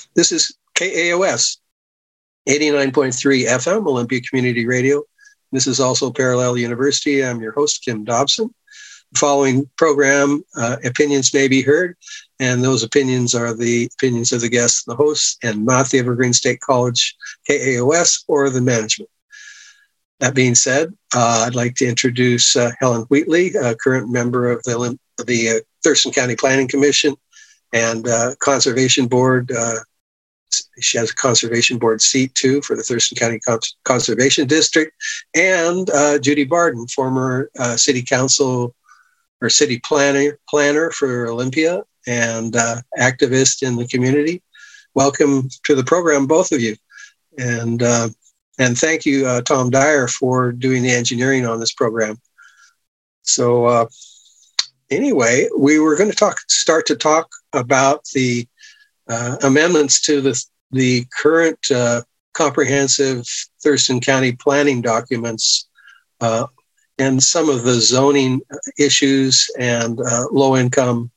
This is KAOS 89.3 FM, Olympia Community Radio. This is also Parallel University. I'm your host, Kim Dobson. The following program, opinions may be heard, and those opinions are the opinions of the guests, the hosts, and not the Evergreen State College, KAOS, or the management. That being said, I'd like to introduce Helen Wheatley, a current member of the Thurston County Planning Commission and Conservation Board. She has a Conservation Board seat, too, for the Thurston County Conservation District. And Judy Barden, former city council or city planner for Olympia and activist in the community. Welcome to the program, both of you. And thank you, Tom Dyer, for doing the engineering on this program. So anyway, we were going to start to talk about the amendments to the current comprehensive Thurston County planning documents and some of the zoning issues and low-income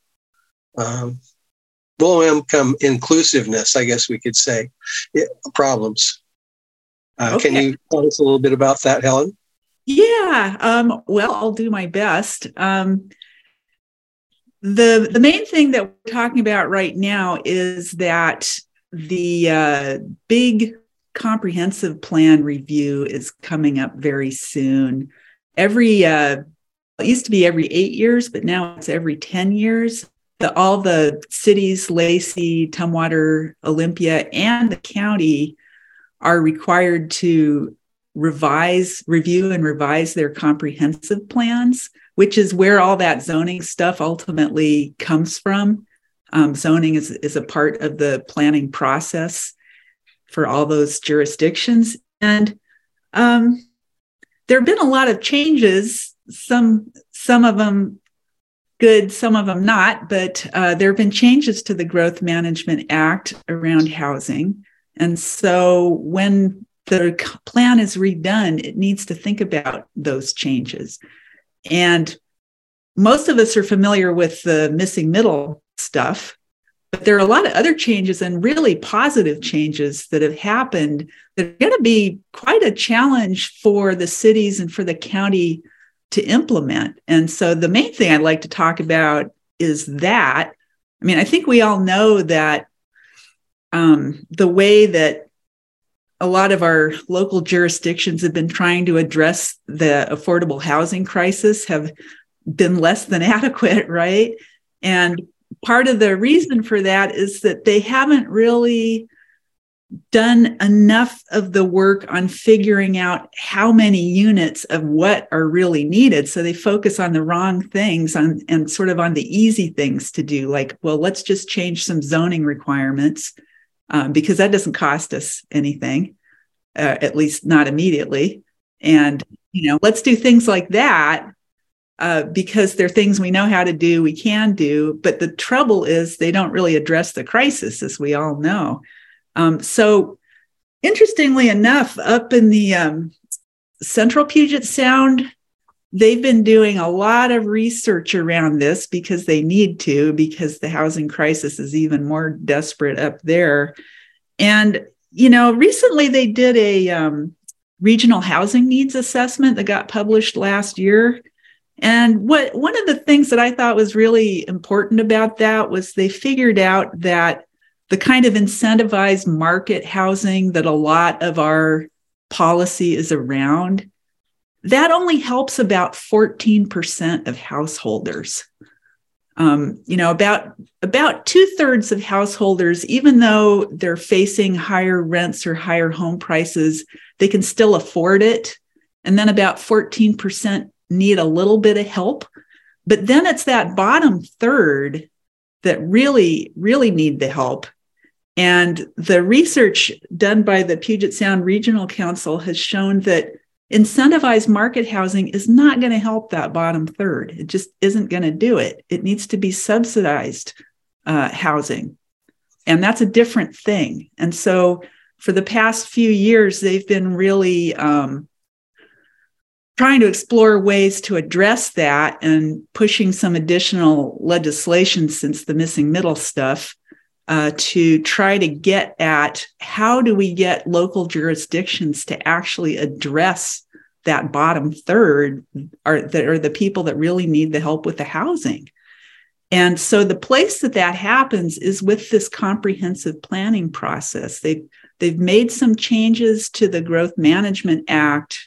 inclusiveness, I guess we could say, problems. Okay. Can you tell us a little bit about that, Helen? Yeah, well, I'll do my best. The main thing that we're talking about right now is that the big comprehensive plan review is coming up very soon. It used to be every 8 years, but now it's every 10 years. All the cities, Lacey, Tumwater, Olympia, and the county are required to review and revise their comprehensive plans, which is where all that zoning stuff ultimately comes from. Zoning is a part of the planning process for all those jurisdictions. And there have been a lot of changes, some of them good, some of them not, but there have been changes to the Growth Management Act around housing. And so when the plan is redone, it needs to think about those changes. And most of us are familiar with the missing middle stuff, but there are a lot of other changes and really positive changes that have happened that are going to be quite a challenge for the cities and for the county to implement. And so the main thing I'd like to talk about is that. I mean, I think we all know that the way that a lot of our local jurisdictions have been trying to address the affordable housing crisis have been less than adequate, right? And part of the reason for that is that they haven't really done enough of the work on figuring out how many units of what are really needed. So they focus on the wrong things and sort of on the easy things to do, like, well, let's just change some zoning requirements because that doesn't cost us anything, at least not immediately. And, let's do things like that because they're things we know how to do, we can do. But the trouble is they don't really address the crisis, as we all know. So interestingly enough, up in the central Puget Sound, they've been doing a lot of research around this because they need to, because the housing crisis is even more desperate up there. And, recently they did a regional housing needs assessment that got published last year. And one of the things that I thought was really important about that was they figured out that the kind of incentivized market housing that a lot of our policy is around, that only helps about 14% of householders. About 2/3 of householders, even though they're facing higher rents or higher home prices, they can still afford it. And then about 14% need a little bit of help. But then it's that bottom third that really, really need the help. And the research done by the Puget Sound Regional Council has shown that incentivized market housing is not going to help that bottom third. It just isn't going to do it. It needs to be subsidized housing. And that's a different thing. And so for the past few years, they've been really trying to explore ways to address that and pushing some additional legislation since the missing middle stuff to try to get at how do we get local jurisdictions to actually address that bottom third, that are the people that really need the help with the housing. And so the place that happens is with this comprehensive planning process. They've made some changes to the Growth Management Act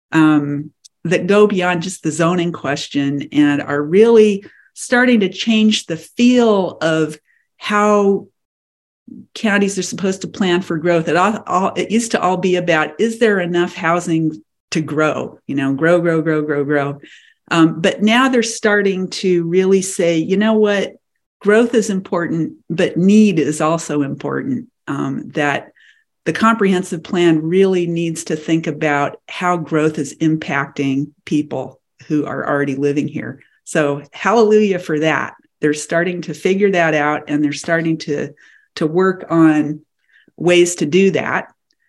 that go beyond just the zoning question and are really starting to change the feel of how counties are supposed to plan for growth. It used to all be about, is there enough housing to grow? Grow. But now they're starting to really say, you know what, growth is important, but need is also important. That the comprehensive plan really needs to think about how growth is impacting people who are already living here. So hallelujah for that. They're starting to figure that out, and they're starting to work on ways to do that.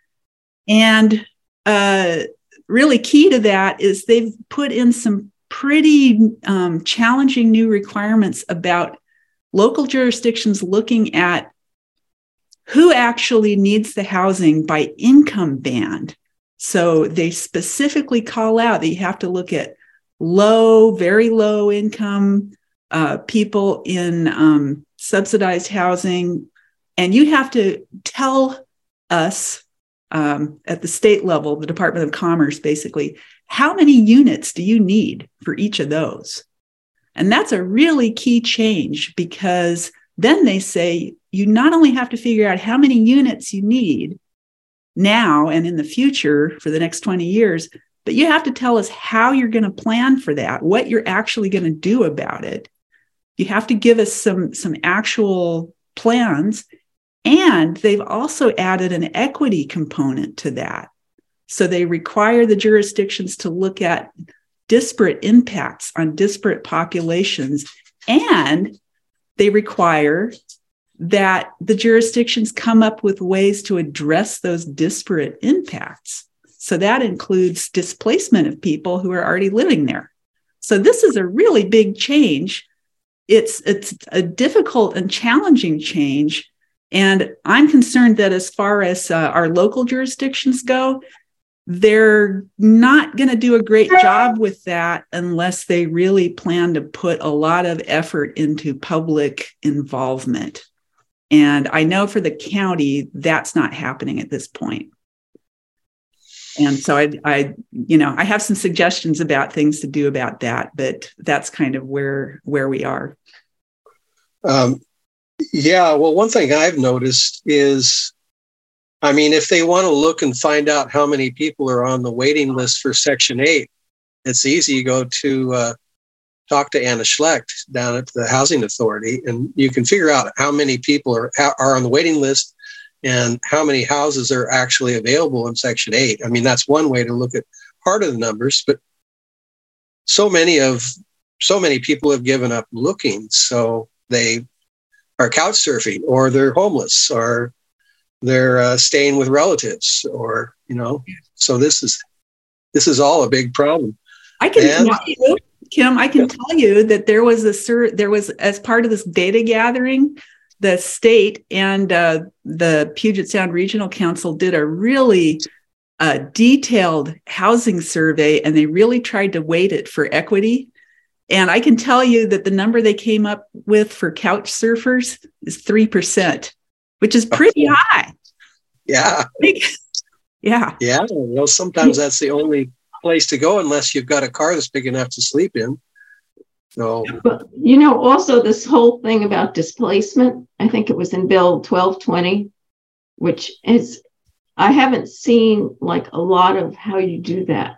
And really key to that is they've put in some pretty challenging new requirements about local jurisdictions looking at who actually needs the housing by income band. So they specifically call out that you have to look at low, very low income people in subsidized housing. And you have to tell us at the state level, the Department of Commerce, basically, how many units do you need for each of those? And that's a really key change, because then they say you not only have to figure out how many units you need now and in the future for the next 20 years, but you have to tell us how you're going to plan for that, what you're actually going to do about it. You have to give us some actual plans. And they've also added an equity component to that. So they require the jurisdictions to look at disparate impacts on disparate populations. And they require that the jurisdictions come up with ways to address those disparate impacts. So that includes displacement of people who are already living there. So this is a really big change. It's a difficult and challenging change. And I'm concerned that as far as our local jurisdictions go, they're not going to do a great job with that unless they really plan to put a lot of effort into public involvement. And I know for the county, that's not happening at this point. And so I have some suggestions about things to do about that, but that's kind of where we are. Yeah, well, one thing I've noticed is, if they want to look and find out how many people are on the waiting list for Section 8, it's easy. You go to talk to Anna Schlecht down at the Housing Authority, and you can figure out how many people are on the waiting list and how many houses are actually available in Section 8. That's one way to look at part of the numbers, but so many people have given up looking. So they are couch surfing, or they're homeless, or they're staying with relatives, or, so this is all a big problem. I can tell you, Kim, tell you that there was as part of this data gathering, the state and the Puget Sound Regional Council did a really detailed housing survey, and they really tried to weight it for equity. And I can tell you that the number they came up with for couch surfers is 3%, which is pretty high. Yeah. Yeah. Yeah. Well, sometimes that's the only place to go unless you've got a car that's big enough to sleep in. So, but, also this whole thing about displacement, I think it was in Bill 1220, which is, I haven't seen like a lot of how you do that.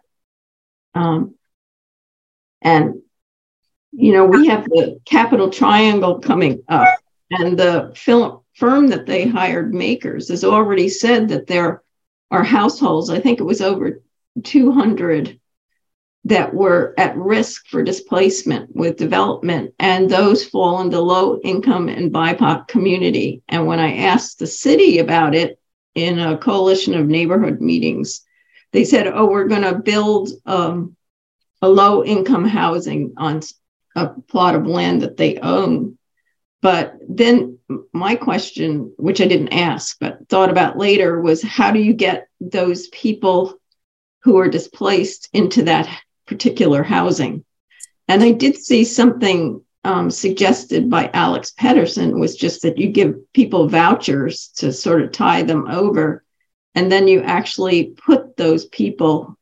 And we have the Capital Triangle coming up, and the firm that they hired, Makers, has already said that there are households, I think it was over 200, that were at risk for displacement with development, and those fall into low income and BIPOC community. And when I asked the city about it in a coalition of neighborhood meetings, they said, we're going to build a low income housing on a plot of land that they own. But then my question, which I didn't ask, but thought about later, was how do you get those people who are displaced into that particular housing? And I did see something suggested by Alex Pedersen, was just that you give people vouchers to sort of tie them over, and then you actually put those people,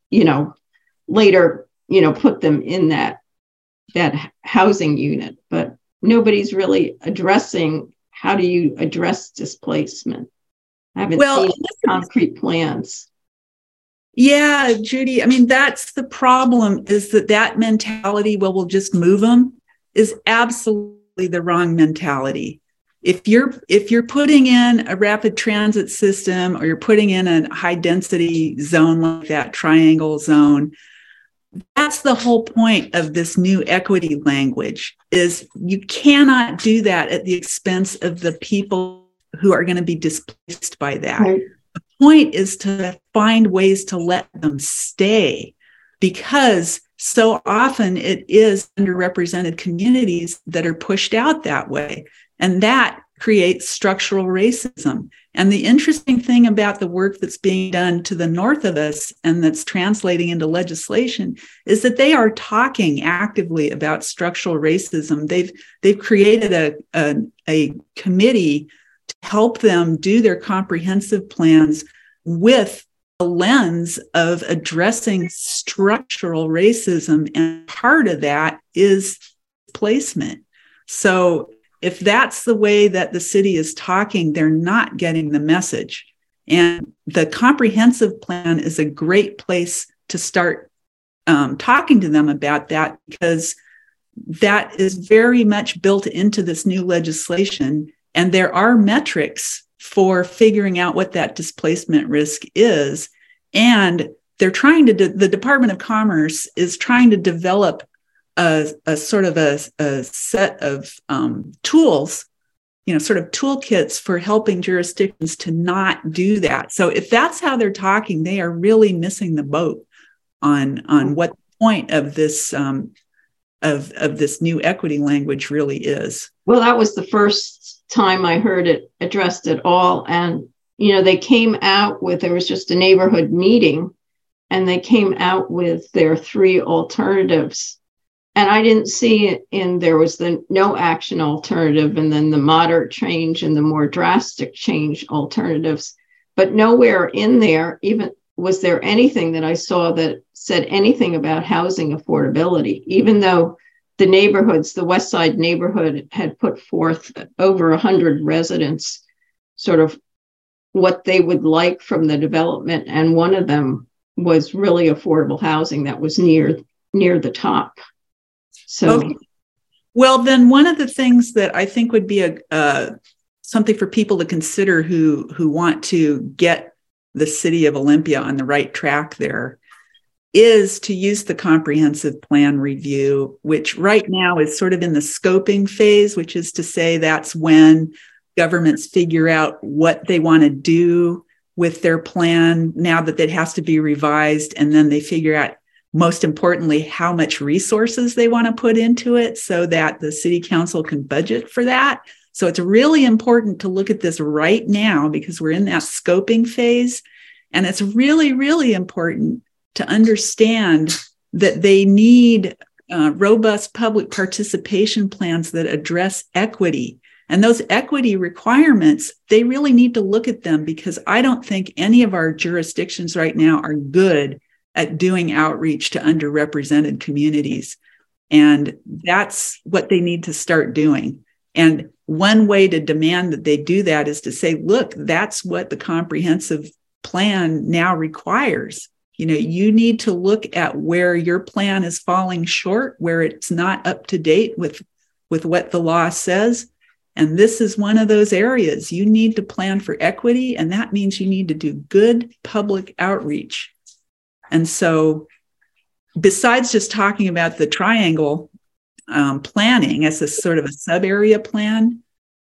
later, put them in that housing unit. But nobody's really addressing how do you address displacement. I haven't seen concrete plans. Yeah, Judy, I mean, that's the problem, is that mentality, well, we'll just move them, is absolutely the wrong mentality. If you're putting in a rapid transit system, or you're putting in a high density zone like that triangle zone, that's the whole point of this new equity language, is you cannot do that at the expense of the people who are going to be displaced by that. Right. The point is to find ways to let them stay, because so often it is underrepresented communities that are pushed out that way. And that creates structural racism. And the interesting thing about the work that's being done to the north of us and that's translating into legislation is that they are talking actively about structural racism. They've created a committee to help them do their comprehensive plans with a lens of addressing structural racism. And part of that is placement. So if that's the way that the city is talking, they're not getting the message. And the comprehensive plan is a great place to start talking to them about that, because that is very much built into this new legislation. And there are metrics for figuring out what that displacement risk is. And they're trying to, the Department of Commerce is trying to develop a sort of a set of tools, sort of toolkits for helping jurisdictions to not do that. So if that's how they're talking, they are really missing the boat on what the point of this of this new equity language really is. Well, that was the first time I heard it addressed at all. And, they came out with, there was just a neighborhood meeting, and they came out with their 3 alternatives. And I didn't see it there was the no action alternative, and then the moderate change and the more drastic change alternatives. But nowhere in there even was there anything that I saw that said anything about housing affordability, even though the neighborhoods, the West Side neighborhood, had put forth over 100 residents, sort of what they would like from the development. And one of them was really affordable housing that was near the top. So, okay. Well, then one of the things that I think would be something for people to consider who want to get the city of Olympia on the right track there is to use the comprehensive plan review, which right now is sort of in the scoping phase, which is to say that's when governments figure out what they want to do with their plan now that it has to be revised, and then they figure out, most importantly, how much resources they want to put into it so that the city council can budget for that. So it's really important to look at this right now, because we're in that scoping phase. And it's really, really important to understand that they need robust public participation plans that address equity. And those equity requirements, they really need to look at them, because I don't think any of our jurisdictions right now are good at doing outreach to underrepresented communities. And that's what they need to start doing. And one way to demand that they do that is to say, look, that's what the comprehensive plan now requires. You need to look at where your plan is falling short, where it's not up to date with what the law says. And this is one of those areas. You need to plan for equity, and that means you need to do good public outreach. And so besides just talking about the triangle planning as a sort of a sub-area plan,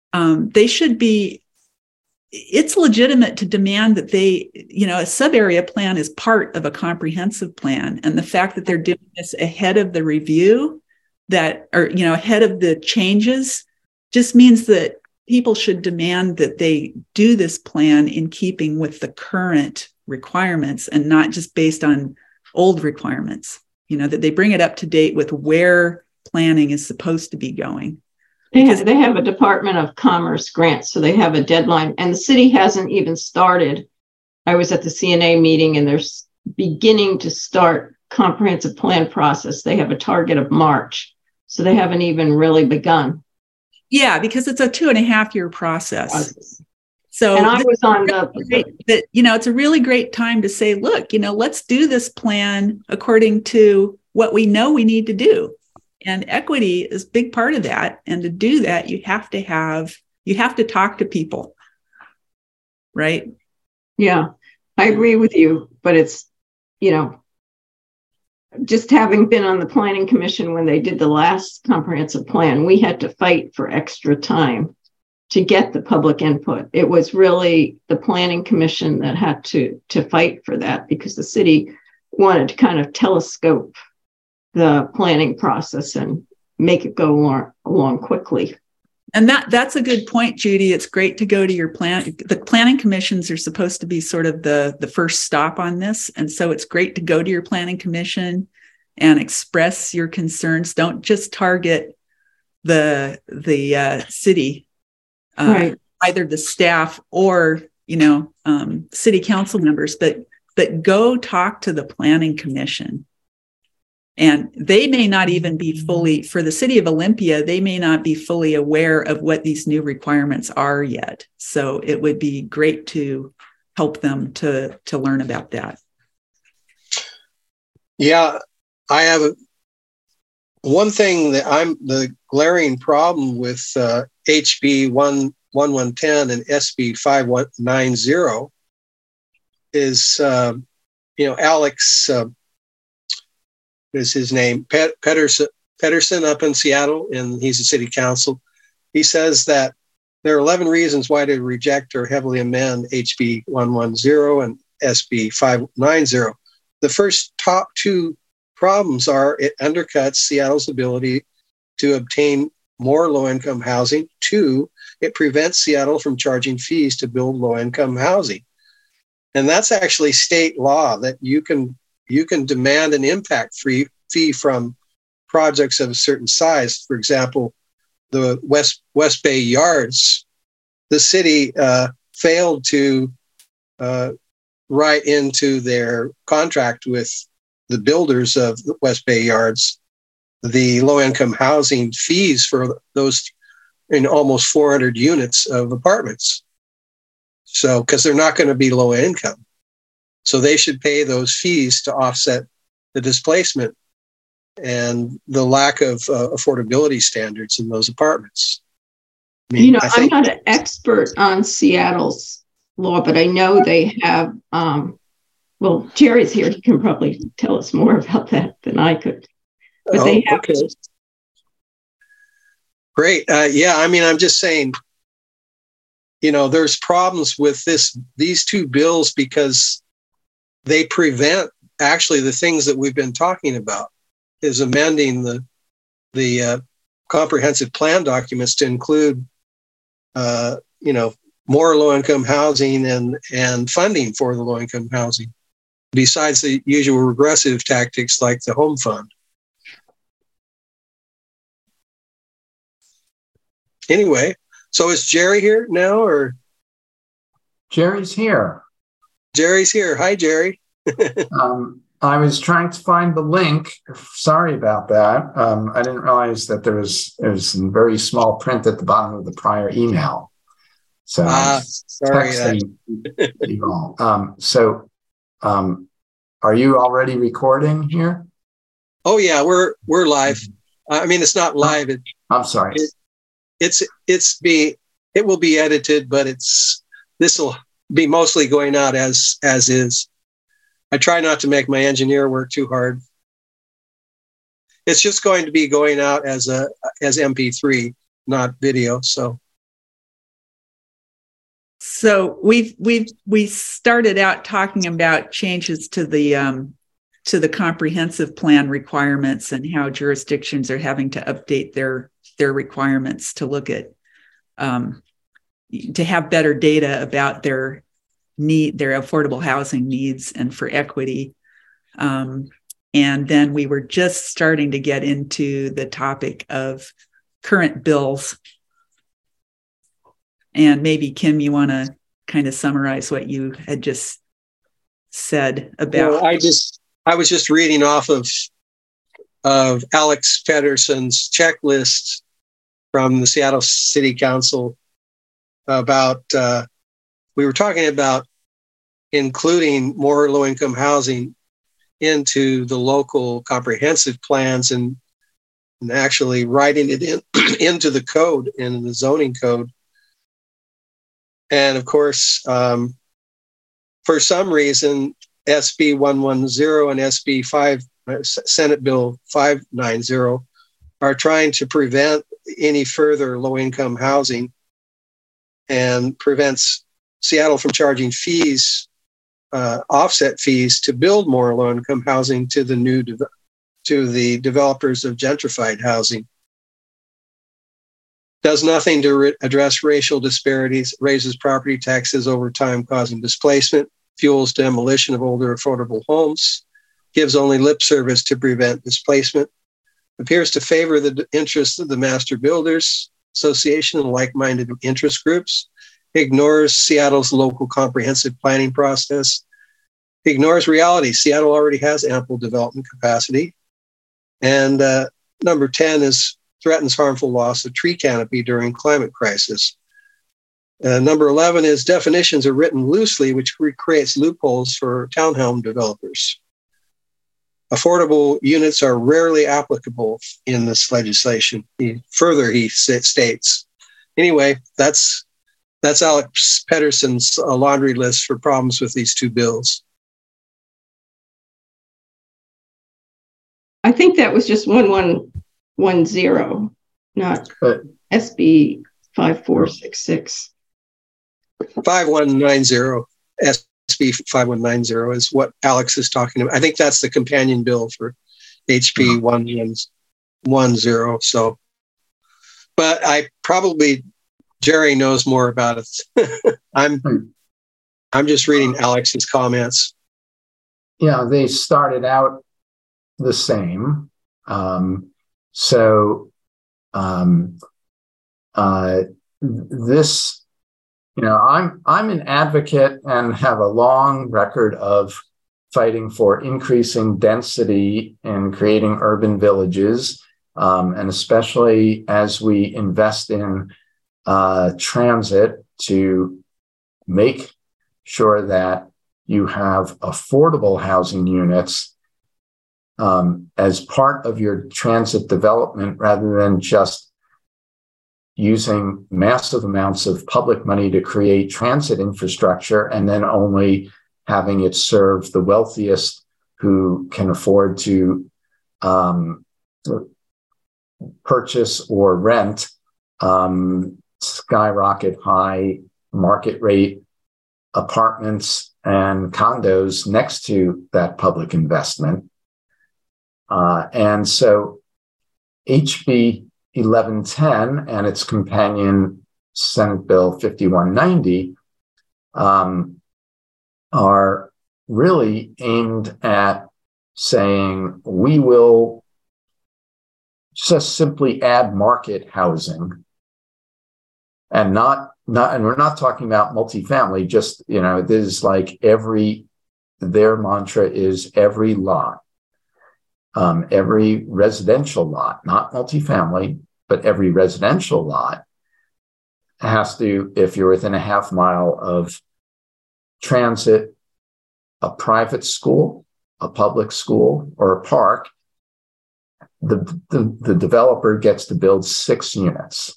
it's legitimate to demand that a sub-area plan is part of a comprehensive plan. And the fact that they're doing this ahead of the review ahead of the changes, just means that people should demand that they do this plan in keeping with the current requirements and not just based on old requirements, that they bring it up to date with where planning is supposed to be going. They have a Department of Commerce grant, so they have a deadline, and the city hasn't even started. I was at the CNA meeting, and they're beginning to start comprehensive plan process. They have a target of March, so they haven't even really begun. Yeah, because it's a 2.5-year process. So, and I was on it's a really great time to say, look, let's do this plan according to what we know we need to do. And equity is a big part of that. And to do that, you have to talk to people. Right? Yeah, I agree with you. But it's, just having been on the Planning Commission when they did the last comprehensive plan, we had to fight for extra time to get the public input. It was really the Planning Commission that had to fight for that, because the city wanted to kind of telescope the planning process and make it go along quickly. And that's a good point, Judy. It's great to go to your plan. The planning commissions are supposed to be sort of the first stop on this. And so it's great to go to your planning commission and express your concerns. Don't just target the city, right. Either the staff or, city council members, but go talk to the planning commission. And they may not even be fully, for the city of Olympia, they may not be fully aware of what these new requirements are yet. So it would be great to help them to learn about that. Yeah, I have one thing that the glaring problem with HB 1110 and SB 5190 is, Alex, is his name, Pedersen up in Seattle, and he's a city council. He says that there are 11 reasons why to reject or heavily amend HB 110 and SB 590. The first top two problems are it undercuts Seattle's ability to obtain more low-income housing. 2, it prevents Seattle from charging fees to build low-income housing. And that's actually state law, that you can demand an impact-free fee from projects of a certain size. For example, the West Bay Yards, the city failed to write into their contract with the builders of the West Bay Yards the low-income housing fees for those in almost 400 units of apartments. So, because they're not going to be low income. So they should pay those fees to offset the displacement and the lack of affordability standards in those apartments. I mean, I'm not an expert on Seattle's law, but I know they have, well, Jerry's here. He can probably tell us more about that than I could. But they have. Okay. Great. Yeah, I mean, I'm just saying, there's problems with these two bills because they prevent actually the things that we've been talking about, is amending the comprehensive plan documents to include, more low-income housing and funding for the low-income housing, besides the usual regressive tactics like the home fund. Anyway, so is Jerry here now, or? Jerry's here. Jerry's here. Hi, Jerry. I was trying to find the link. Sorry about that. I didn't realize that there was some very small print at the bottom of the prior email. So sorry. You all. Are you already recording here? Oh yeah, we're live. I mean, it's not live. I'm sorry. It will be edited, but this will be mostly going out as is. I try not to make my engineer work too hard. It's just going to be going out as MP3, not video. So we started out talking about changes to the comprehensive plan requirements and how jurisdictions are having to update their requirements to look at to have better data about their affordable housing needs and for equity. And then we were just starting to get into the topic of current bills. And maybe, Kim, you want to kind of summarize what you had just said about. Well, I was just reading off of Alex Pedersen's checklist from the Seattle City Council about, we were talking about including more low-income housing into the local comprehensive plans and actually writing it into the code, in the zoning code. And of course, for some reason, SB 110 and SB 5, Senate Bill 590, are trying to prevent any further low-income housing and prevents Seattle from charging fees, offset fees, to build more low-income housing to the developers of gentrified housing. Does nothing to address racial disparities, raises property taxes over time, causing displacement, fuels demolition of older affordable homes, gives only lip service to prevent displacement, appears to favor the interests of the Master Builders Association and like-minded interest groups, ignores Seattle's local comprehensive planning process, ignores reality. Seattle already has ample development capacity. And number 10 is threatens harmful loss of tree canopy during climate crisis. Number 11 is definitions are written loosely, which creates loopholes for townhome developers. Affordable units are rarely applicable in this legislation. He states. Anyway, that's Alex Pedersen's laundry list for problems with these two bills. I think that was just 1110, not SB 5466. 5190, SB 5190 is what Alex is talking about. I think that's the companion bill for HB 1110. So, but Jerry knows more about it. I'm just reading Alex's comments. Yeah, they started out the same. This, I'm an advocate and have a long record of fighting for increasing density and creating urban villages, and especially as we invest in transit to make sure that you have affordable housing units as part of your transit development, rather than just using massive amounts of public money to create transit infrastructure and then only having it serve the wealthiest who can afford to purchase or rent skyrocket high market rate apartments and condos next to that public investment. And so HB 1110 and its companion Senate Bill 5190 are really aimed at saying we will just simply add market housing, and and we're not talking about multifamily, just, this is like their mantra is every lot, every residential lot, not multifamily, but every residential lot has to, if you're within a half mile of transit, a private school, a public school, or a park, the developer gets to build 6 units.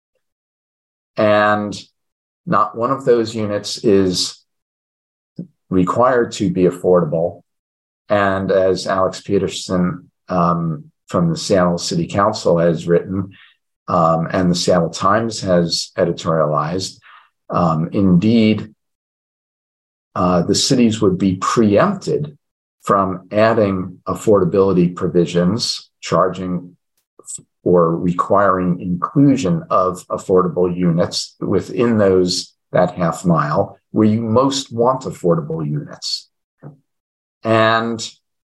And not one of those units is required to be affordable. And as Alex Pedersen from the Seattle City Council has written, and the Seattle Times has editorialized, indeed, the cities would be preempted from adding affordability provisions, charging or requiring inclusion of affordable units within that half mile where you most want affordable units. And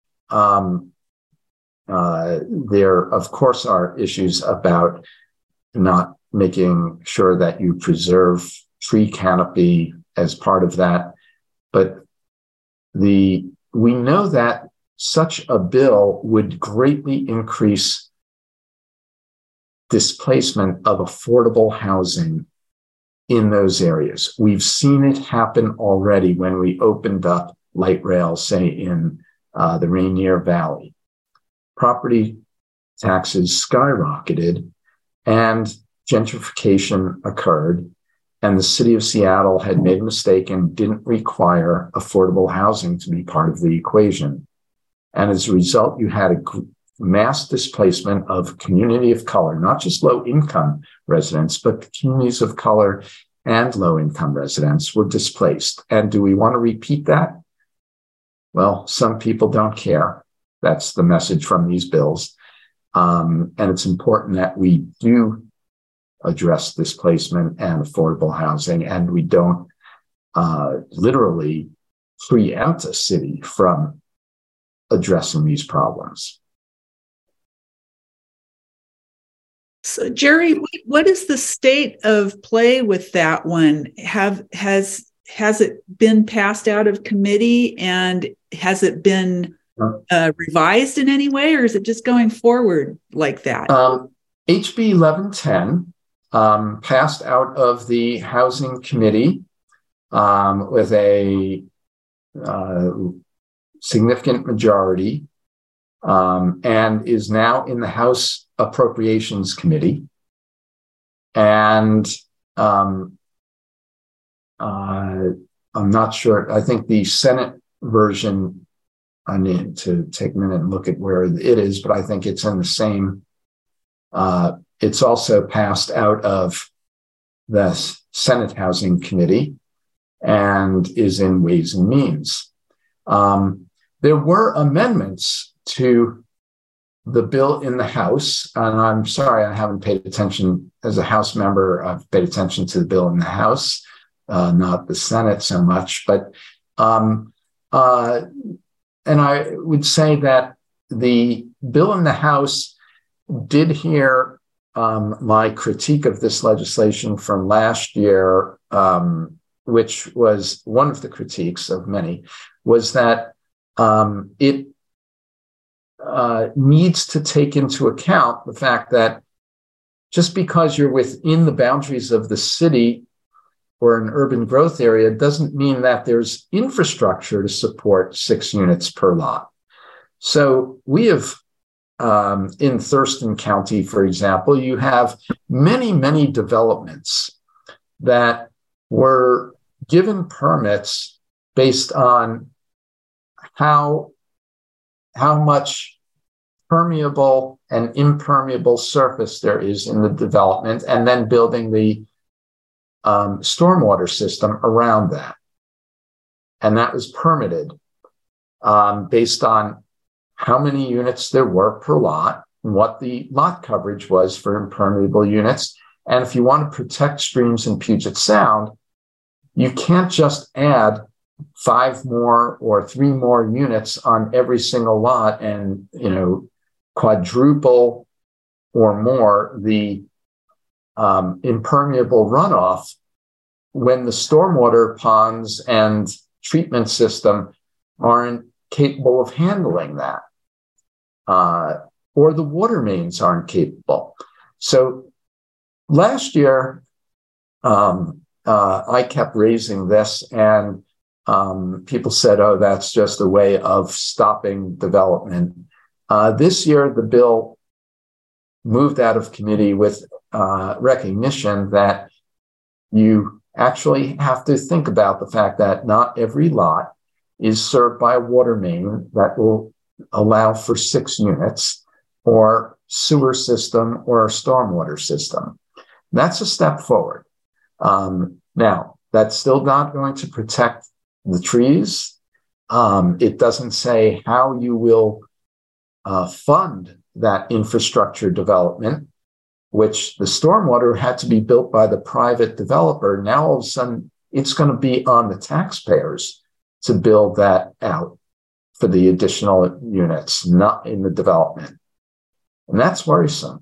there, of course, are issues about not making sure that you preserve tree canopy as part of that. But we know that such a bill would greatly increase displacement of affordable housing in those areas. We've seen it happen already when we opened up light rail, say in the Rainier Valley. Property taxes skyrocketed and gentrification occurred, and the city of Seattle had made a mistake and didn't require affordable housing to be part of the equation. And as a result, you had a mass displacement of community of color, not just low-income residents, but communities of color and low-income residents were displaced. And do we want to repeat that? Well, some people don't care. That's the message from these bills. And it's important that we do address displacement and affordable housing, and we don't literally preempt a city from addressing these problems. So, Jerry, what is the state of play with that one? Has it been passed out of committee, and has it been revised in any way, or is it just going forward like that? HB 1110 passed out of the Housing Committee with a significant majority and is now in the House Appropriations Committee. And I'm not sure. I think the Senate version, I need to take a minute and look at where it is, but I think it's in the same. It's also passed out of the Senate Housing Committee and is in Ways and Means. There were amendments to the bill in the House, and I'm sorry I haven't paid attention as a House member. I've paid attention to the bill in the House, not the Senate so much. But and I would say that the bill in the House did hear my critique of this legislation from last year, which was one of the critiques of many, was that it needs to take into account the fact that just because you're within the boundaries of the city or an urban growth area doesn't mean that there's infrastructure to support 6 units per lot. So we have, in Thurston County, for example, you have many, many developments that were given permits based on how much permeable and impermeable surface there is in the development, and then building the stormwater system around that. And that was permitted based on how many units there were per lot, and what the lot coverage was for impermeable units. And if you want to protect streams in Puget Sound, you can't just add 5 more or 3 more units on every single lot and, quadruple or more the impermeable runoff when the stormwater ponds and treatment system aren't capable of handling that, or the water mains aren't capable. So last year, I kept raising this, and people said, oh, that's just a way of stopping development. This year, the bill moved out of committee with recognition that you actually have to think about the fact that not every lot is served by a water main that will allow for 6 units, or sewer system, or a stormwater system. That's a step forward. Now, that's still not going to protect the trees. It doesn't say how you will fund that infrastructure development, which the stormwater had to be built by the private developer. Now all of a sudden, it's going to be on the taxpayers to build that out for the additional units, not in the development. And that's worrisome.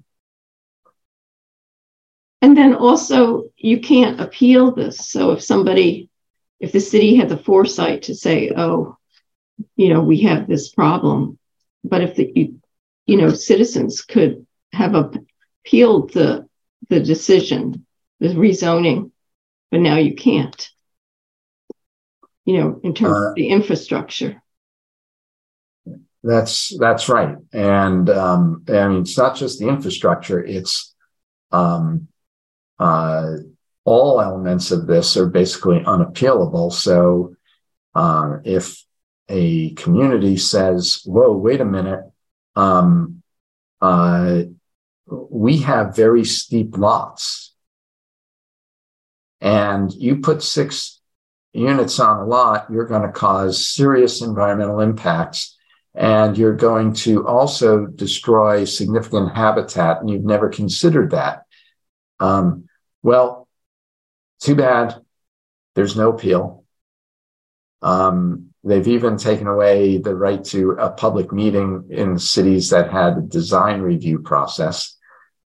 And then also, you can't appeal this. So if the city had the foresight to say, oh, we have this problem, but if citizens could have appealed the decision, the rezoning, but now you can't, in terms of the infrastructure. That's right. And it's not just the infrastructure, it's all elements of this are basically unappealable. So if a community says, whoa, wait a minute, we have very steep lots, and you put 6 units on a lot, you're going to cause serious environmental impacts, and you're going to also destroy significant habitat, and you've never considered that. Well, too bad. There's no appeal. They've even taken away the right to a public meeting in cities that had a design review process.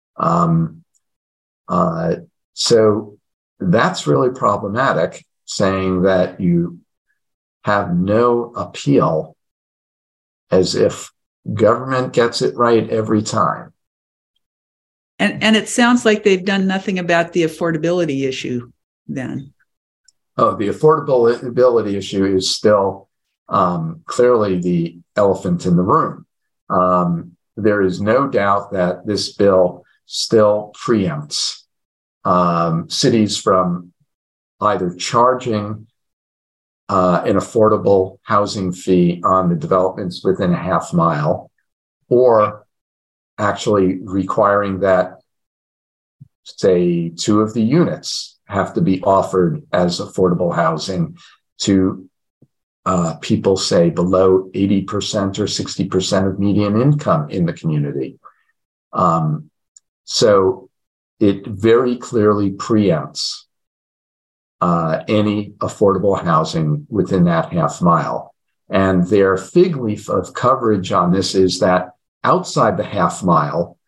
So that's really problematic, saying that you have no appeal, as if government gets it right every time. And it sounds like they've done nothing about the affordability issue then. Oh, the affordability issue is still clearly the elephant in the room. There is no doubt that this bill still preempts cities from either charging an affordable housing fee on the developments within a half mile, or actually requiring that, say, 2 of the units have to be offered as affordable housing to people, say, below 80% or 60% of median income in the community. So it very clearly preempts any affordable housing within that half mile. And their fig leaf of coverage on this is that outside the half mile,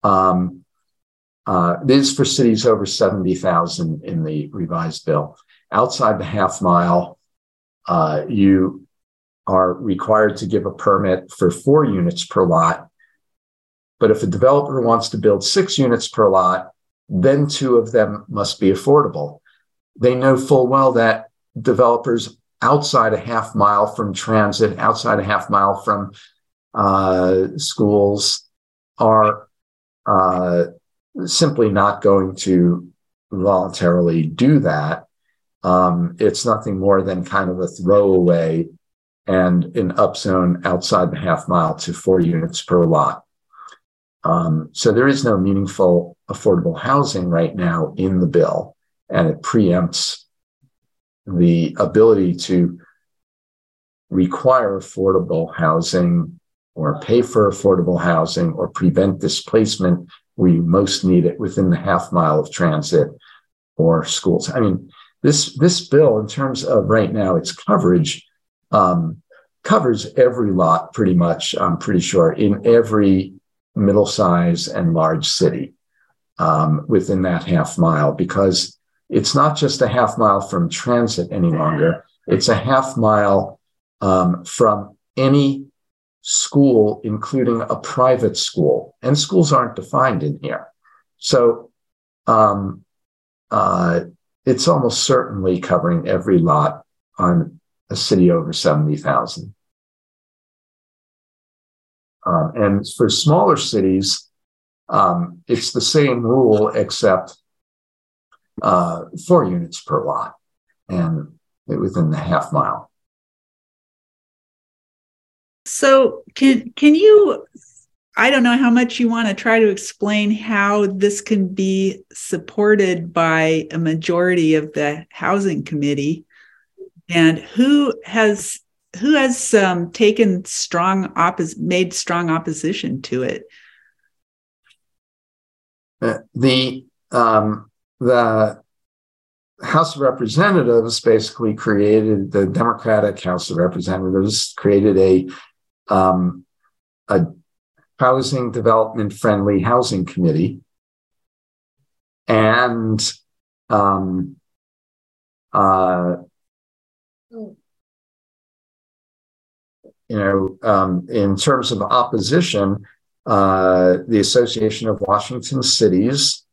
this is for cities over 70,000 in the revised bill. Outside the half mile, you are required to give a permit for 4 units per lot. But if a developer wants to build 6 units per lot, then 2 of them must be affordable. They know full well that developers outside a half mile from transit, outside a half mile from schools are simply not going to voluntarily do that. It's nothing more than kind of a throwaway and an upzone outside the half mile to 4 units per lot. So there is no meaningful affordable housing right now in the bill, and it preempts the ability to require affordable housing or pay for affordable housing or prevent displacement where you most need it within the half mile of transit or schools. I mean, this bill, in terms of right now, its coverage, covers every lot pretty much, I'm pretty sure, in every middle size and large city within that half mile, because it's not just a half mile from transit any longer. It's a half mile from any school, including a private school, and schools aren't defined in here. So it's almost certainly covering every lot on a city over 70,000. And for smaller cities, it's the same rule, except 4 units per lot and within the half mile. So can you, I don't know how much you want to try to explain how this can be supported by a majority of the housing committee, and who has taken made strong opposition to it? the House of Representatives basically created, the Democratic House of Representatives created a housing development friendly housing committee. And in terms of opposition, the Association of Washington Cities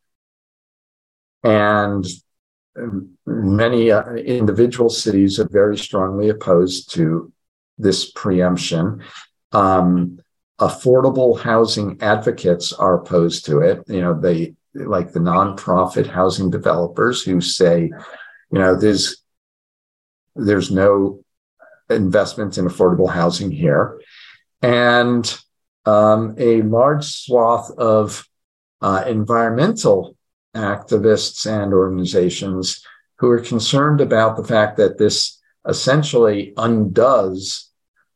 and many individual cities are very strongly opposed to this preemption. Affordable housing advocates are opposed to it. They, like the nonprofit housing developers, who say, there's no investment in affordable housing here. And a large swath of environmental activists and organizations who are concerned about the fact that this essentially undoes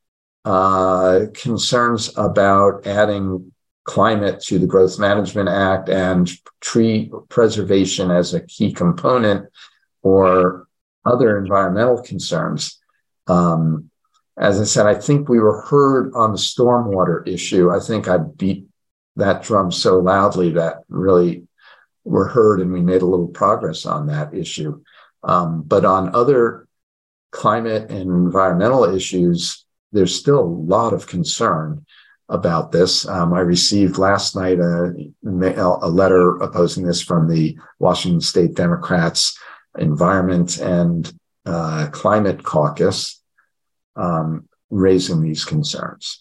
concerns about adding climate to the Growth Management Act and tree preservation as a key component, or other environmental concerns. As I said, I think we were heard on the stormwater issue. I think I beat that drum so loudly that really we're heard, and we made a little progress on that issue. But on other climate and environmental issues, there's still a lot of concern about this. I received last night a letter opposing this from the Washington State Democrats Environment and Climate Caucus, raising these concerns.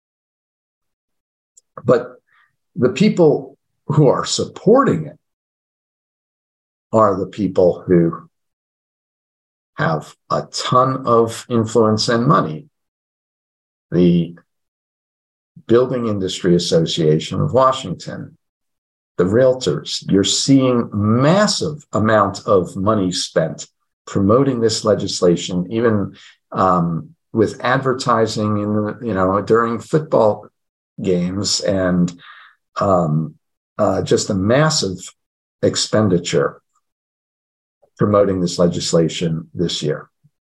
But the people who are supporting it are the people who have a ton of influence and money. The Building Industry Association of Washington, the realtors. You're seeing massive amount of money spent promoting this legislation, even with advertising during football games, and just a massive expenditure promoting this legislation this year.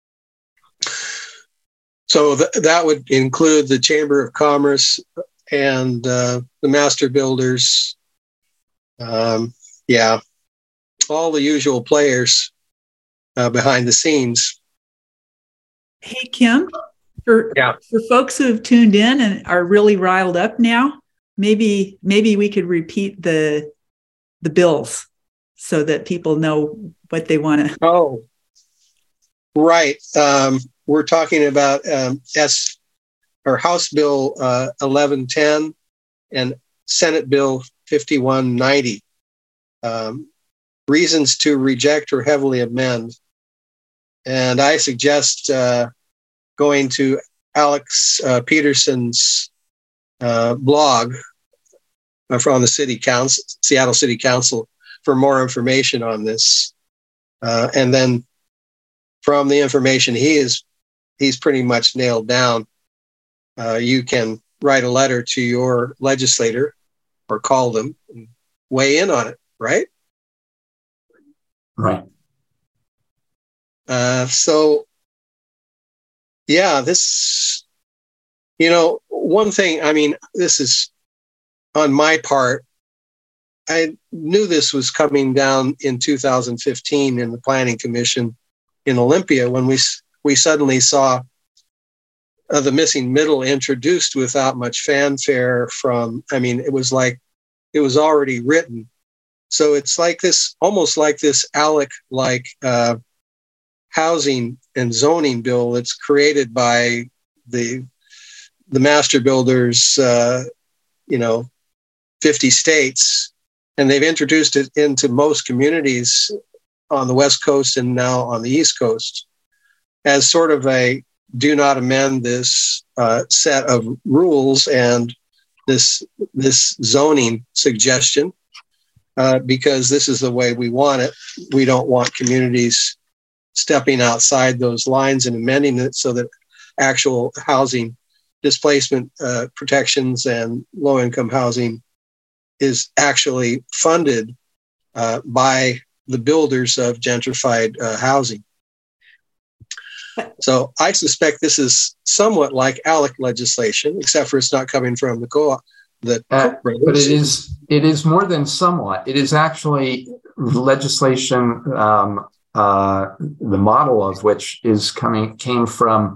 So that would include the Chamber of Commerce and the master builders. All the usual players behind the scenes. Hey, Kim, for folks who have tuned in and are really riled up now, maybe we could repeat the bills so that people know what they want to. Oh, right. We're talking about House Bill 1110 and Senate Bill 5190. Reasons to reject or heavily amend. And I suggest going to Alex Peterson's blog from the Seattle City Council for more information on this. And then from the information he's pretty much nailed down, you can write a letter to your legislator or call them and weigh in on it, right? Right. This, one thing, this is on my part, I knew this was coming down in 2015 in the Planning Commission in Olympia when we suddenly saw the missing middle introduced without much fanfare it was like it was already written. So it's like this, almost like this ALEC housing and zoning bill that's created by the master builders, 50 states, and they've introduced it into most communities on the West Coast and now on the East Coast as sort of a do not amend this set of rules and this zoning suggestion because this is the way we want it. We don't want communities stepping outside those lines and amending it so that actual housing displacement protections and low-income housing is actually funded by the builders of gentrified housing. So I suspect this is somewhat like ALEC legislation, except for it's not coming from the co-op. But it is more than somewhat. It is actually legislation. The model of which came from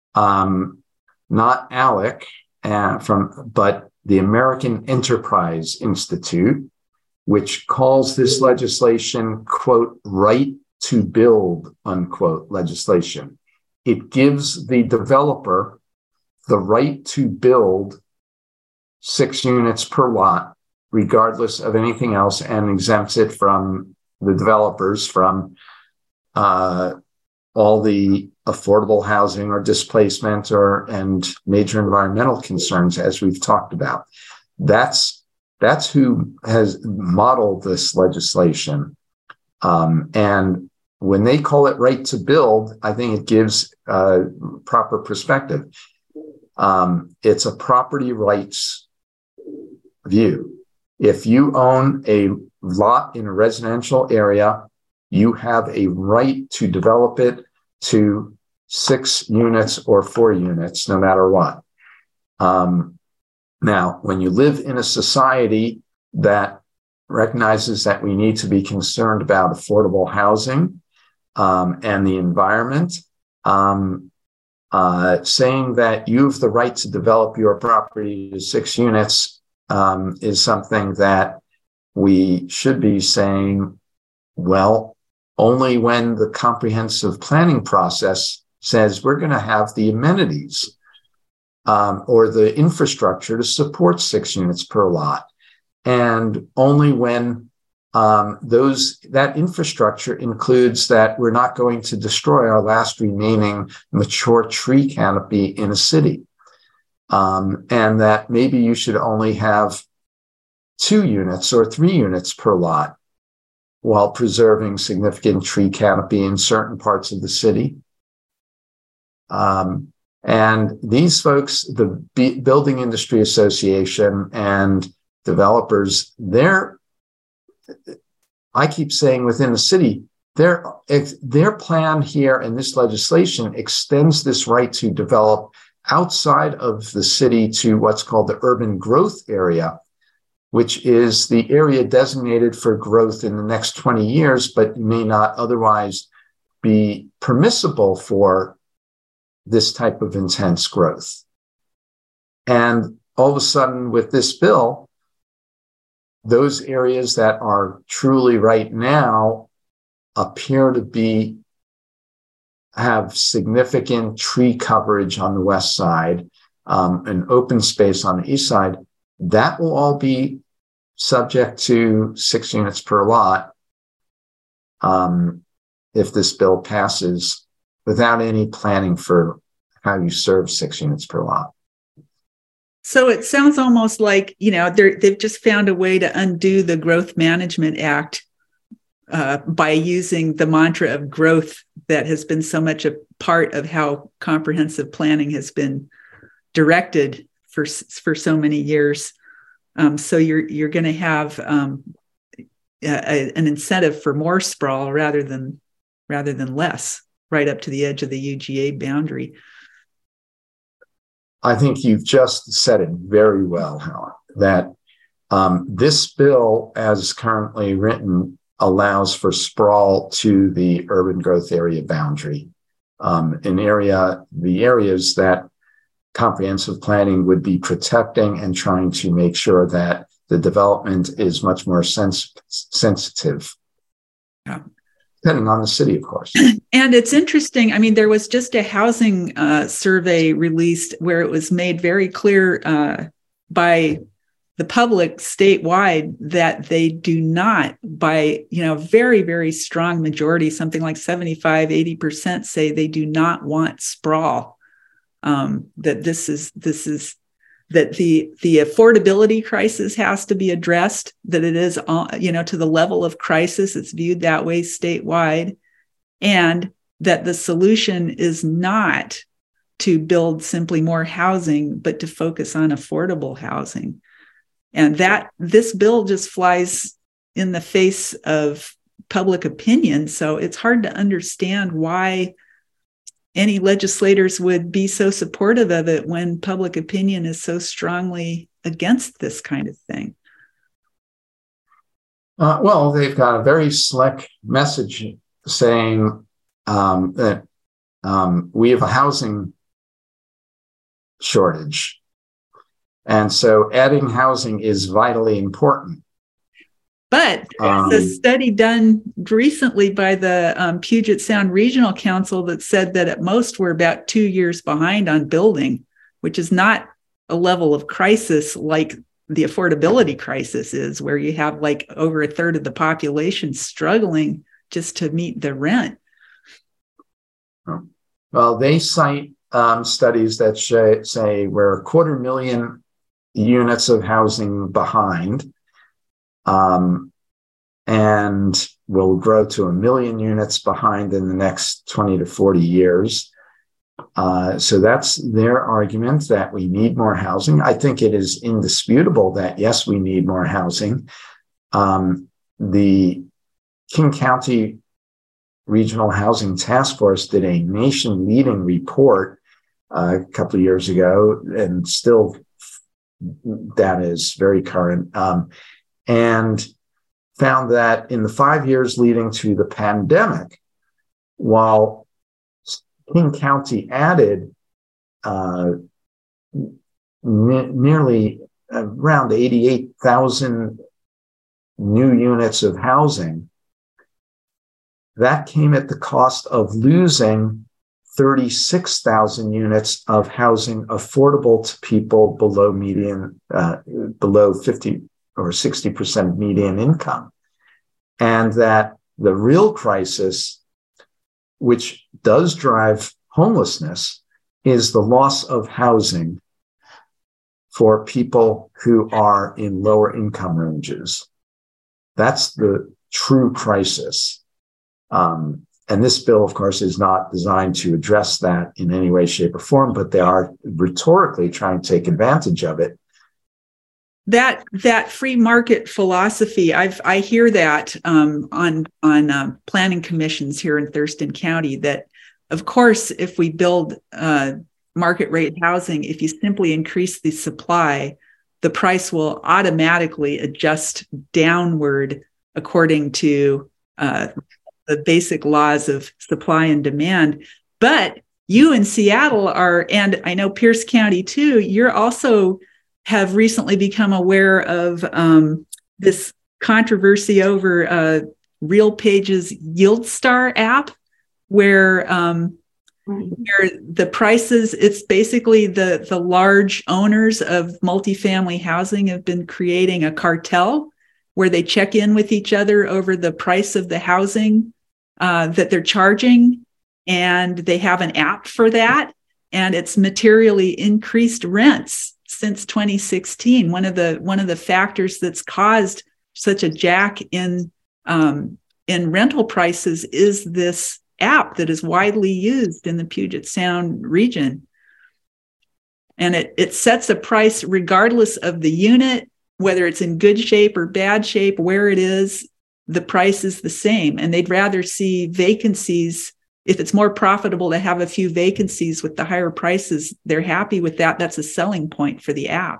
not ALEC but the American Enterprise Institute, which calls this legislation, quote, right to build, unquote, legislation. It gives the developer the right to build 6 units per lot, regardless of anything else, and exempts it from the developers from all the affordable housing or displacement and major environmental concerns, as we've talked about. That's who has modeled this legislation. And when they call it right to build, I think it gives proper perspective. It's a property rights view. If you own a lot in a residential area, you have a right to develop it to 6 units or 4 units, no matter what. Now, when you live in a society that recognizes that we need to be concerned about affordable housing and the environment, saying that you have the right to develop your property to 6 units is something that we should be saying, well, only when the comprehensive planning process says we're going to have the amenities or the infrastructure to support 6 units per lot. And only when that infrastructure includes that we're not going to destroy our last remaining mature tree canopy in a city. And that maybe you should only have 2 units or 3 units per lot while preserving significant tree canopy in certain parts of the city. And these folks, the Building Industry Association and developers, I keep saying within the city, their plan here in this legislation extends this right to develop outside of the city to what's called the urban growth area, which is the area designated for growth in the next 20 years, but may not otherwise be permissible for this type of intense growth. And all of a sudden with this bill, those areas that are truly right now appear to have significant tree coverage on the west side, and open space on the east side. That will all be subject to 6 units per lot if this bill passes, without any planning for how you serve 6 units per lot. So it sounds almost like, they've just found a way to undo the Growth Management Act by using the mantra of growth that has been so much a part of how comprehensive planning has been directed for so many years. So you're going to have an incentive for more sprawl rather than less, right up to the edge of the UGA boundary. I think you've just said it very well, Helen, that this bill, as currently written, allows for sprawl to the urban growth area boundary, the areas that comprehensive planning would be protecting and trying to make sure that the development is much more sensitive. Yeah. Depending on the city, of course. And it's interesting. I mean, there was just a housing survey released where it was made very clear by the public statewide that they do not, by very, very strong majority, something like 75, 80% say they do not want sprawl. That this is that the affordability crisis has to be addressed, that it is, to the level of crisis, it's viewed that way statewide, and that the solution is not to build simply more housing, but to focus on affordable housing. And that this bill just flies in the face of public opinion. So it's hard to understand why any legislators would be so supportive of it when public opinion is so strongly against this kind of thing. Well, they've got a very slick message saying that we have a housing shortage. And so adding housing is vitally important. But there's a study done recently by the Puget Sound Regional Council that said that at most we're about 2 years behind on building, which is not a level of crisis like the affordability crisis is, where you have like over a third of the population struggling just to meet the rent. Well, they cite studies that say we're 250,000 units of housing behind, and will grow to 1 million units behind in the next 20 to 40 years. So that's their argument that we need more housing. I think it is indisputable that, yes, we need more housing. The King County Regional Housing Task Force did a nation-leading report a couple of years ago, and still that is very current, and found that in the 5 years leading to the pandemic, while King County added nearly around 88,000 new units of housing, that came at the cost of losing 36,000 units of housing affordable to people below median, below 50 or 60% of median income. And that the real crisis, which does drive homelessness, is the loss of housing for people who are in lower income ranges. That's the true crisis. And this bill, of course, is not designed to address that in any way, shape, or form, but they are rhetorically trying to take advantage of it. That free market philosophy, I hear that on planning commissions here in Thurston County, that, of course, if we build market rate housing, if you simply increase the supply, the price will automatically adjust downward according to the basic laws of supply and demand. But you in Seattle are, and I know Pierce County too, you're also have recently become aware of this controversy over RealPage's YieldStar app, where the prices, it's basically the large owners of multifamily housing have been creating a cartel where they check in with each other over the price of the housing that they're charging, and they have an app for that, and it's materially increased rents since 2016. One of the factors that's caused such a jack in rental prices is this app that is widely used in the Puget Sound region, and it sets a price regardless of the unit, whether it's in good shape or bad shape, where it is. The price is the same, and they'd rather see vacancies. If it's more profitable to have a few vacancies with the higher prices, they're happy with that. That's a selling point for the app.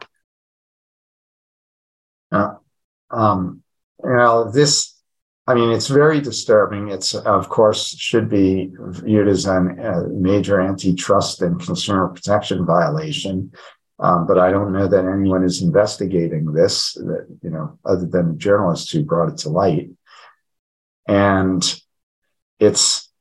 It's very disturbing. It's, of course, should be viewed as a major antitrust and consumer protection violation. But I don't know that anyone is investigating this, other than the journalists who brought it to light. And it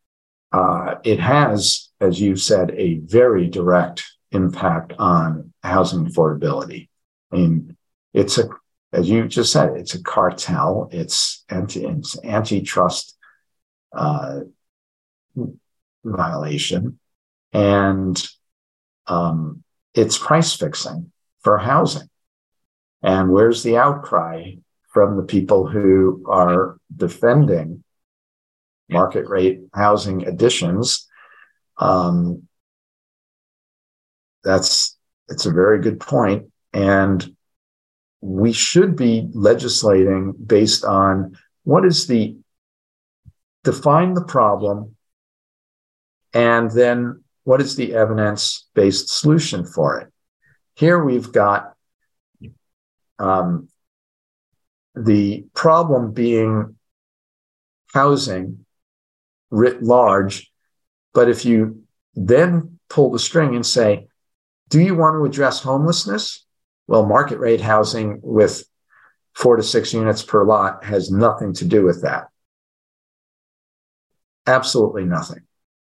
has, as you said, a very direct impact on housing affordability. I mean, as you just said, it's a cartel. It's antitrust violation, and it's price fixing for housing. And where's the outcry from the people who are defending market rate housing additions? It's a very good point. And we should be legislating based on define the problem, and then what is the evidence-based solution for it. Here we've got the problem being housing writ large, but if you then pull the string and say, do you want to address homelessness? Well, market rate housing with 4 to 6 units per lot has nothing to do with that. Absolutely nothing.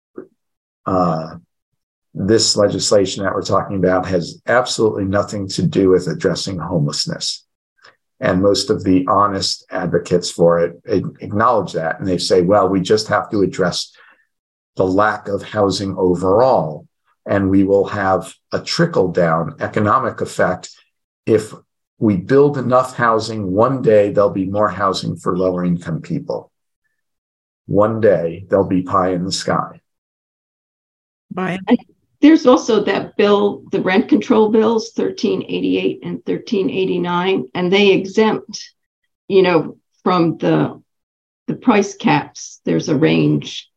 This legislation that we're talking about has absolutely nothing to do with addressing homelessness. And most of the honest advocates for it acknowledge that. And they say, well, we just have to address the lack of housing overall. And we will have a trickle-down economic effect. If we build enough housing, one day there'll be more housing for lower-income people. One day there'll be pie in the sky. There's also that bill, the rent control bills, 1388 and 1389, and they exempt, from the price caps. There's a range.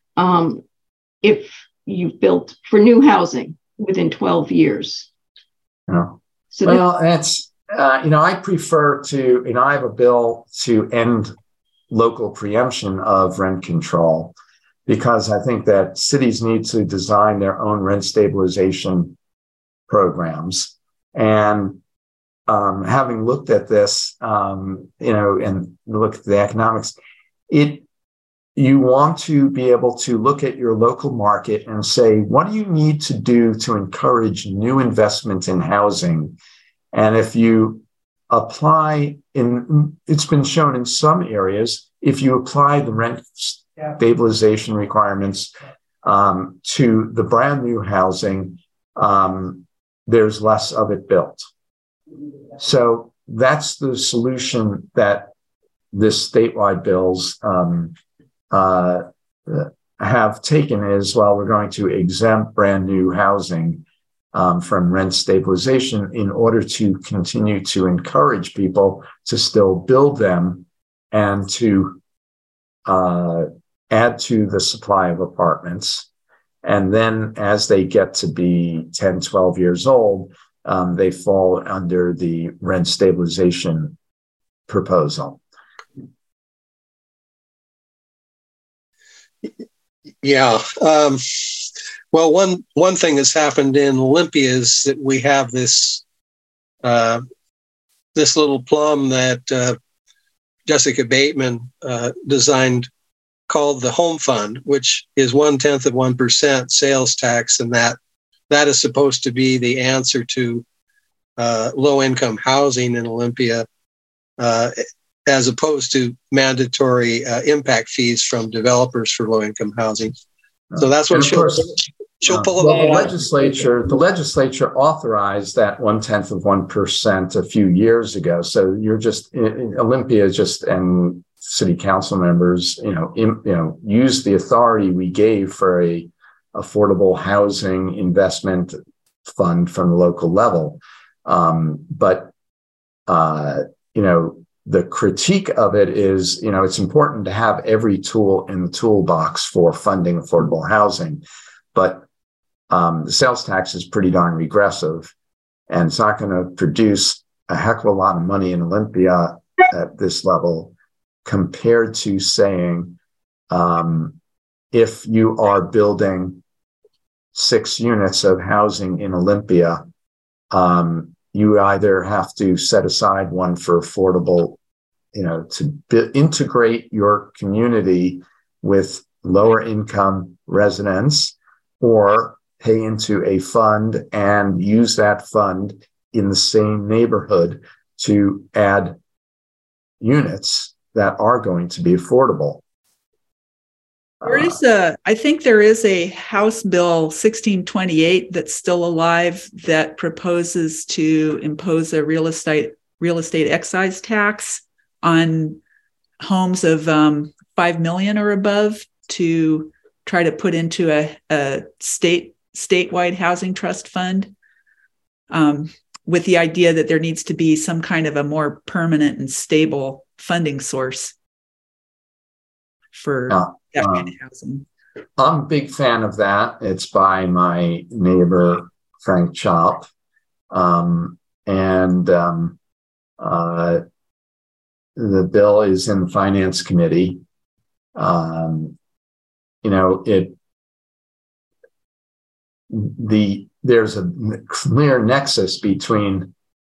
If you've built for new housing within 12 years. No. So that's, I prefer to, I have a bill to end local preemption of rent control, because I think that cities need to design their own rent stabilization programs. And having looked at this, and look at the economics, you want to be able to look at your local market and say, what do you need to do to encourage new investment in housing? And if you apply it's been shown in some areas, if you apply the rent stabilization requirements to the brand new housing, there's less of it built. So that's the solution that this statewide bills have taken is, well, we're going to exempt brand new housing from rent stabilization in order to continue to encourage people to still build them and to add to the supply of apartments. And then as they get to be 10, 12 years old, they fall under the rent stabilization proposal. Yeah. Well, one thing that's happened in Olympia is that we have this little plum that Jessica Bateman designed called the Home Fund, which is 0.1% sales tax, and that is supposed to be the answer to low-income housing in Olympia, as opposed to mandatory impact fees from developers for low-income housing. So that's what she'll pull the legislature authorized that 0.1% a few years ago. So Olympia and city council members, use the authority we gave for a affordable housing investment fund from the local level. But the critique of it is, it's important to have every tool in the toolbox for funding affordable housing, but the sales tax is pretty darn regressive, and it's not going to produce a heck of a lot of money in Olympia at this level compared to saying, if you are building 6 units of housing in Olympia, you either have to set aside one for affordable, to integrate your community with lower income residents, or pay into a fund and use that fund in the same neighborhood to add units that are going to be affordable. I think there is a House Bill 1628 that's still alive that proposes to impose a real estate excise tax on homes of 5 million or above to try to put into a statewide housing trust fund. with the idea that there needs to be some kind of a more permanent and stable funding source for that kind of housing. I'm a big fan of that. It's by my neighbor, Frank Chop. The bill is in the Finance Committee. There's a clear nexus between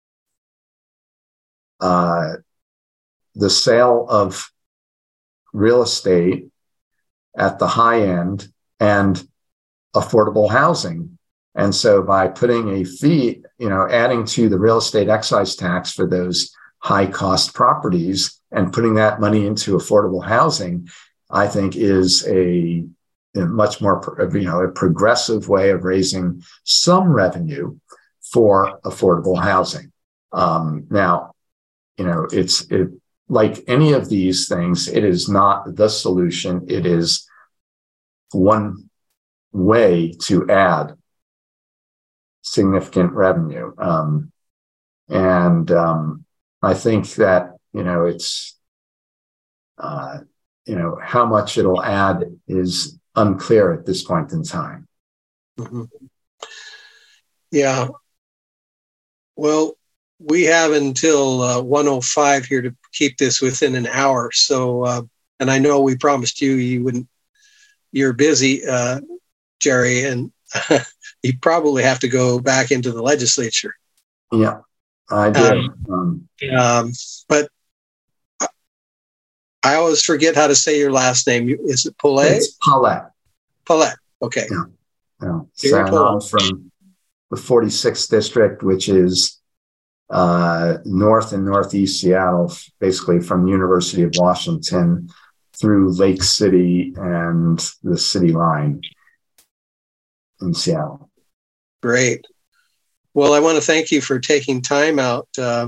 the sale of real estate at the high end and affordable housing. And so by putting a fee, adding to the real estate excise tax for those high cost properties and putting that money into affordable housing, I think is a much more, a progressive way of raising some revenue for affordable housing. Now, it's like any of these things, it is not the solution. It is one way to add significant revenue. I think that, it's, how much it'll add is unclear at this point in time. Mm-hmm. Yeah. Well, we have until 1:05 here to keep this within an hour. So, and I know we promised you wouldn't, you're busy, Jerry, and you probably have to go back into the legislature. Yeah, I do. But I always forget how to say your last name. Is it Paulette? It's Paulette. Paulette. Okay. Yeah. So I'm from the 46th district, which is north and northeast Seattle, basically from University of Washington through Lake City and the city line in Seattle. Great. Well, I want to thank you for taking time out.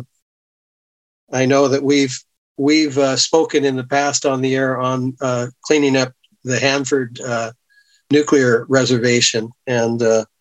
I know that we've spoken in the past on the air on cleaning up the Hanford nuclear reservation, and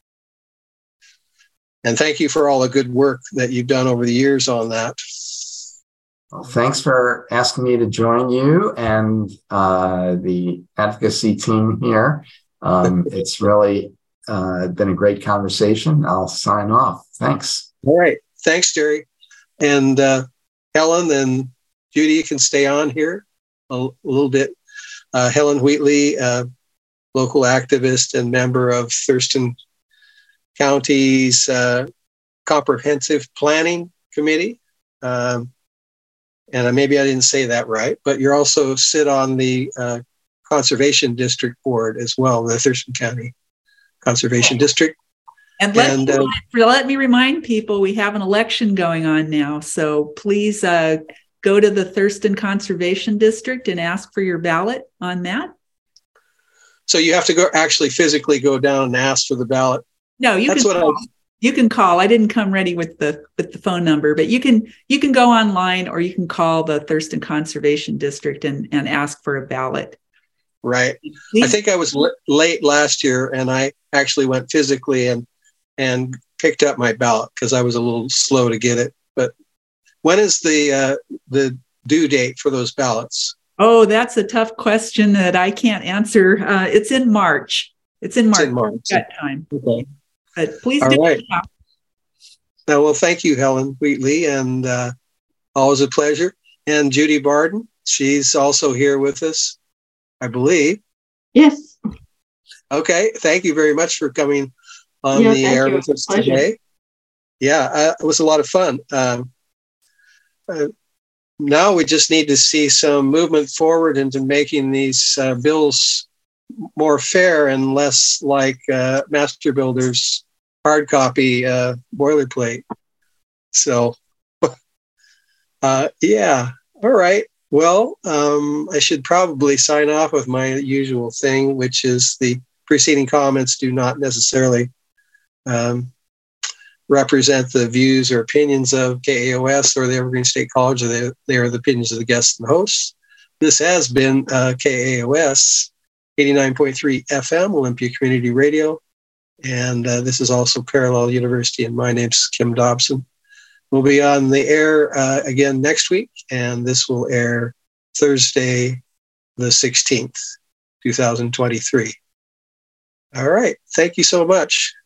thank you for all the good work that you've done over the years on that. Well, thanks for asking me to join you and the advocacy team here. It's really been a great conversation. I'll sign off. Thanks. All right. Thanks, Jerry. And Helen and Judy, you can stay on here a little bit. Helen Wheatley, local activist and member of Thurston County's Comprehensive Planning Committee. And maybe I didn't say that right, but you also sit on the Conservation District Board as well, the Thurston County Conservation District. And let me remind people, we have an election going on now. So please go to the Thurston Conservation District and ask for your ballot on that. So you have to go actually physically go down and ask for the ballot. No, you can call. I didn't come ready with the phone number, but you can go online or you can call the Thurston Conservation District and ask for a ballot. Right. I think I was late last year, and I actually went physically and picked up my ballot because I was a little slow to get it. But when is the due date for those ballots? Oh, that's a tough question that I can't answer. It's in March. It's in March. That time. Okay. But please do. Right. Now, well, thank you, Helen Wheatley, and always a pleasure. And Judy Barden, she's also here with us, I believe. Yes. Okay. Thank you very much for coming on the air with us today. Yeah, it was a lot of fun. Now we just need to see some movement forward into making these bills more fair and less like Master Builder's hard copy boilerplate. So, yeah. All right. Well, I should probably sign off with my usual thing, which is the preceding comments do not necessarily represent the views or opinions of KAOS or the Evergreen State College. They are the opinions of the guests and hosts. This has been KAOS 89.3 FM, Olympia Community Radio. And this is also Parallel University. And my name's Kim Dobson. We'll be on the air again next week, and this will air Thursday, the 16th, 2023. All right. Thank you so much.